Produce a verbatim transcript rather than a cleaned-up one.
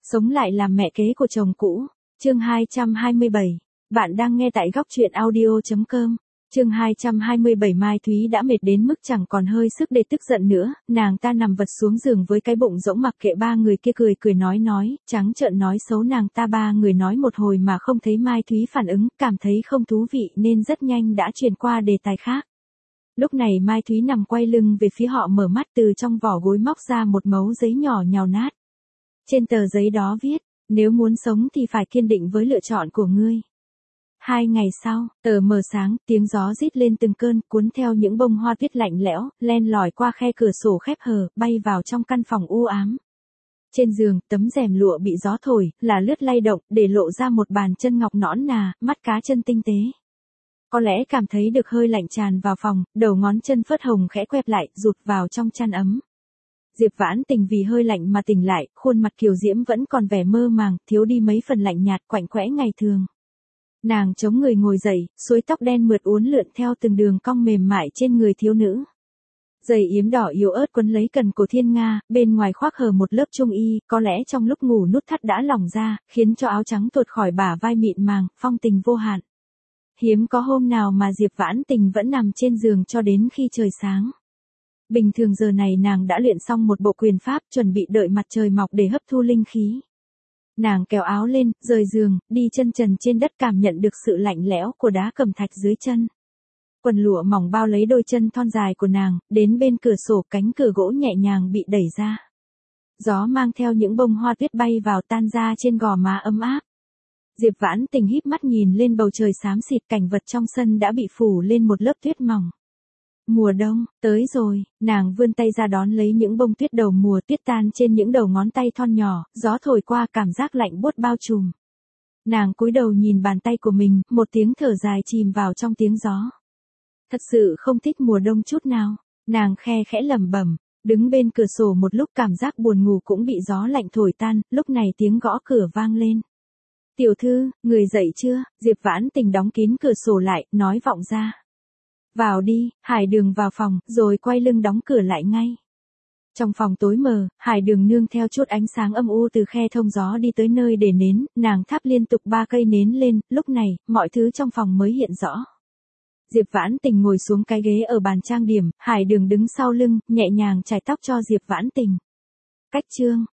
Sống lại làm mẹ kế của chồng cũ. Chương hai trăm hai mươi bảy. Bạn đang nghe tại góc truyện audio chấm com. Chương hai trăm hai mươi bảy. Mai Thúy đã mệt đến mức chẳng còn hơi sức để tức giận nữa, nàng ta nằm vật xuống giường với cái bụng rỗng mặc kệ ba người kia cười cười nói nói, trắng trợn nói xấu nàng ta. Ba người nói một hồi mà không thấy Mai Thúy phản ứng, cảm thấy không thú vị nên rất nhanh đã chuyển qua đề tài khác. Lúc này Mai Thúy nằm quay lưng về phía họ, mở mắt, từ trong vỏ gối móc ra một mẩu giấy nhỏ nhào nát. Trên tờ giấy đó viết, nếu muốn sống thì phải kiên định với lựa chọn của ngươi. Hai ngày sau, tờ mờ sáng, tiếng gió rít lên từng cơn, cuốn theo những bông hoa tuyết lạnh lẽo, len lỏi qua khe cửa sổ khép hờ, bay vào trong căn phòng u ám. Trên giường, tấm rèm lụa bị gió thổi, là lướt lay động, để lộ ra một bàn chân ngọc nõn nà, mắt cá chân tinh tế. Có lẽ cảm thấy được hơi lạnh tràn vào phòng, đầu ngón chân phớt hồng khẽ quẹp lại, rụt vào trong chăn ấm. Diệp Vãn Tình vì hơi lạnh mà tỉnh lại, khuôn mặt kiều diễm vẫn còn vẻ mơ màng, thiếu đi mấy phần lạnh nhạt quạnh quẽ ngày thường. Nàng chống người ngồi dậy, xuôi tóc đen mượt uốn lượn theo từng đường cong mềm mại trên người thiếu nữ. Giày yếm đỏ yếu ớt quấn lấy cần cổ thiên nga, bên ngoài khoác hờ một lớp trung y, có lẽ trong lúc ngủ nút thắt đã lỏng ra, khiến cho áo trắng tuột khỏi bả vai mịn màng, phong tình vô hạn. Hiếm có hôm nào mà Diệp Vãn Tình vẫn nằm trên giường cho đến khi trời sáng. Bình thường giờ này nàng đã luyện xong một bộ quyền pháp, chuẩn bị đợi mặt trời mọc để hấp thu linh khí. Nàng kéo áo lên, rời giường, đi chân trần trên đất, cảm nhận được sự lạnh lẽo của đá cẩm thạch dưới chân. Quần lụa mỏng bao lấy đôi chân thon dài của nàng, đến bên cửa sổ, cánh cửa gỗ nhẹ nhàng bị đẩy ra. Gió mang theo những bông hoa tuyết bay vào, tan ra trên gò má ấm áp. Diệp Vãn Tình híp mắt nhìn lên bầu trời xám xịt, cảnh vật trong sân đã bị phủ lên một lớp tuyết mỏng. Mùa đông, tới rồi, nàng vươn tay ra đón lấy những bông tuyết đầu mùa, tuyết tan trên những đầu ngón tay thon nhỏ, gió thổi qua, cảm giác lạnh buốt bao trùm. Nàng cúi đầu nhìn bàn tay của mình, một tiếng thở dài chìm vào trong tiếng gió. Thật sự không thích mùa đông chút nào, nàng khe khẽ lẩm bẩm, đứng bên cửa sổ một lúc, cảm giác buồn ngủ cũng bị gió lạnh thổi tan. Lúc này tiếng gõ cửa vang lên. Tiểu thư, người dậy chưa? Diệp Vãn Tình đóng kín cửa sổ lại, nói vọng ra. Vào đi. Hải Đường vào phòng, rồi quay lưng đóng cửa lại ngay. Trong phòng tối mờ, Hải Đường nương theo chút ánh sáng âm u từ khe thông gió đi tới nơi để nến, nàng thắp liên tục ba cây nến lên, lúc này, mọi thứ trong phòng mới hiện rõ. Diệp Vãn Tình ngồi xuống cái ghế ở bàn trang điểm, Hải Đường đứng sau lưng, nhẹ nhàng chải tóc cho Diệp Vãn Tình. Cách chương,